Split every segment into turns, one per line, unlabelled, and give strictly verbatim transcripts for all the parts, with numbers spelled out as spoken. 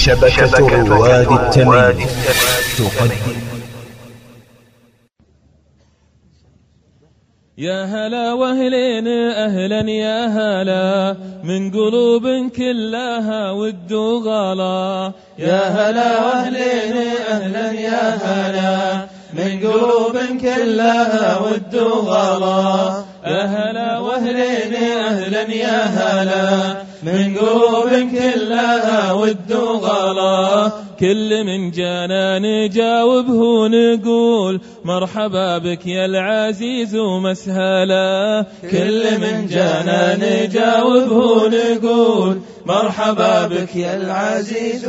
شبكة رواد التميم تقدم.
يا هلا واهلين أهلا يا هلا من قلوب كلها ود وغلا.
يا هلا واهلين أهلا يا هلا من قلوب كلها ود وغلا.
يا هلا واهلين أهلا يا هلا
من قلوب كلها ود وغلا.
كل من جانا نجاوبه نقول مرحبا بك يا العزيز ومسهلا.
كل من جانا نجاوبه نقول مرحبا بك يا العزيز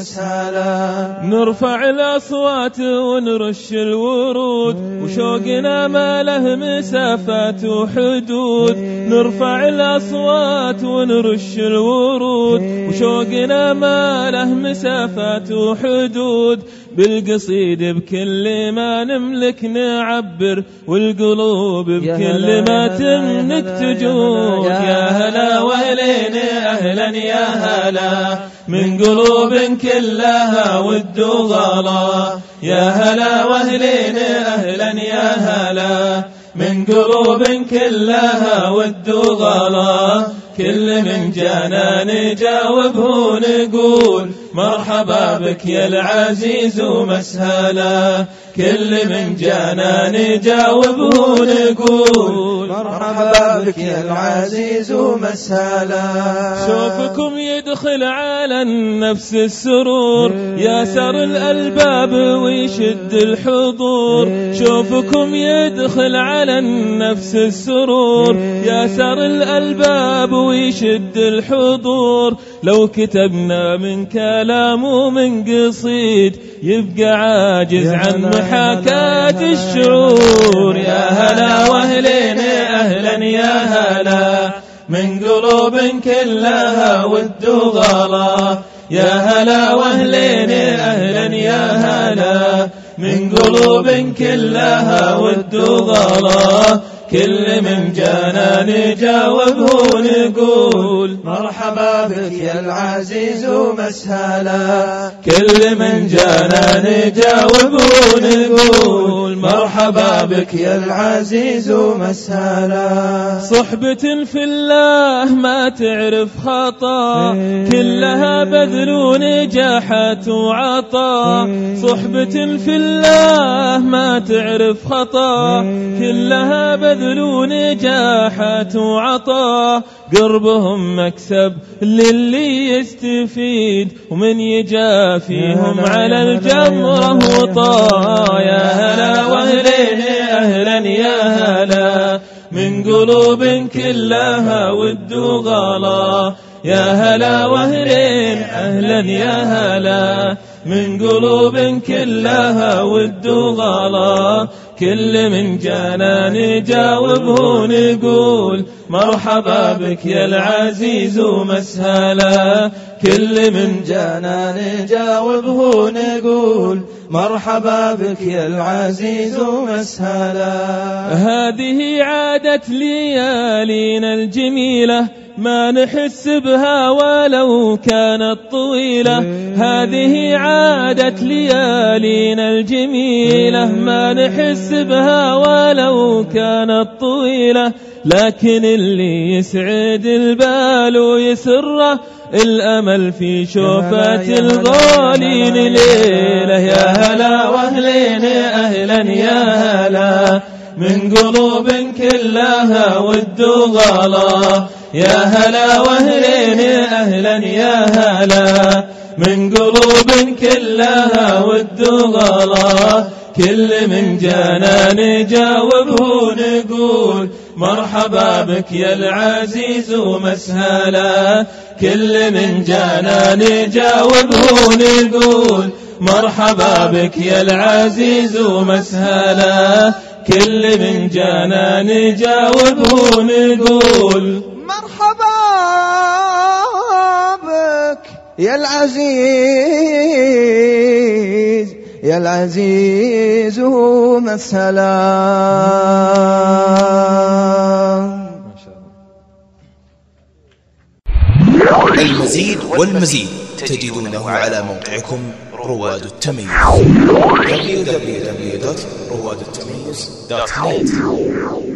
ومسهلا.
نرفع الأصوات ونرش الورود وشوقنا ما له مسافات وحدود. نرفع الأصوات ونرش الورود وشوقنا ما له مسافات وحدود. بالقصيد بكل ما نملك نعبر والقلوب بكل ما تملك تجود.
يا هلا واهلين أهلا يا هلا من قلوب كلها ود وغلا. يا هلا واهلين أهلا يا هلا من قلوب كلها ود وغلا. كل من جانا نجاوبه نقول مرحبا بك يا العزيز ومسهلا. كل من جانا نجاوبه نقول مرحبا بك يا العزيز ومسهلا.
شوفكم يدخل على النفس السرور ياسر الألباب ويشد الحضور. شوفكم يدخل على النفس السرور ياسر الألباب ويشد الحضور. لو كتبنا من كلام ومن قصيد يبقى عاجز عن محاكاة الشعور.
يا هلا واهلين أهلا يا هلا من قلوب كلها ود وغلا. يا هلا واهلين أهلا يا هلا من قلوب كلها ود وغلا. كل من جانا نجاوبه نقول مرحبا بك يا العزيز ومسهلا. كل من جانا نجاوبه نقول مرحبا بك يا العزيز ومسهلا.
صحبة في الله ما تعرف خطا كلها بذل ونجاحات وعطاء. صحبة في الله ما تعرف خطا كلها بذل ونجاحات وعطاء. قربهم مكسب للي يستفيد ومن يجافيهم على الجمرة وطا. يا هلا واهلين أهلا يا هلا من قلوب كلها ود وغلا. يا هلا واهلين أهلا يا هلا من قلوب كلها ود وغلا. كل من جانا نجاوبه نقول مرحبا بك يا العزيز ومسهلا. كل من جانا نجاوبه نقول مرحبا بك يا العزيز ومسهلا. هذه عادة ليالينا الجميلة ما نحس بها ولو كانت طويلة. هذه عادة ليالينا الجميلة ما نحس بها ولو كانت طويلة. لكن اللي يسعد البال ويسره الأمل في شوفات الغالين ليلة. يا هلا واهلين أهلا يا هلا من قلوب كلها ود وغلا. يا هلا واهلين أهلا يا هلا من قلوب كلها ود وغلا. كل من جانا نجاوبه نقول مرحبا بك يا العزيز ومسهلا. كل من جانا نجاوبه نقول مرحبا بك يا العزيز ومسهلا. كل من جانا نجاوبه نقول
مرحبا بك يا العزيز يا العزيز ومسهلا.
المزيد والمزيد تجدونه على موقعكم رواد التميز دبليو دبليو دبليو دوت رواد التميز دوت نت.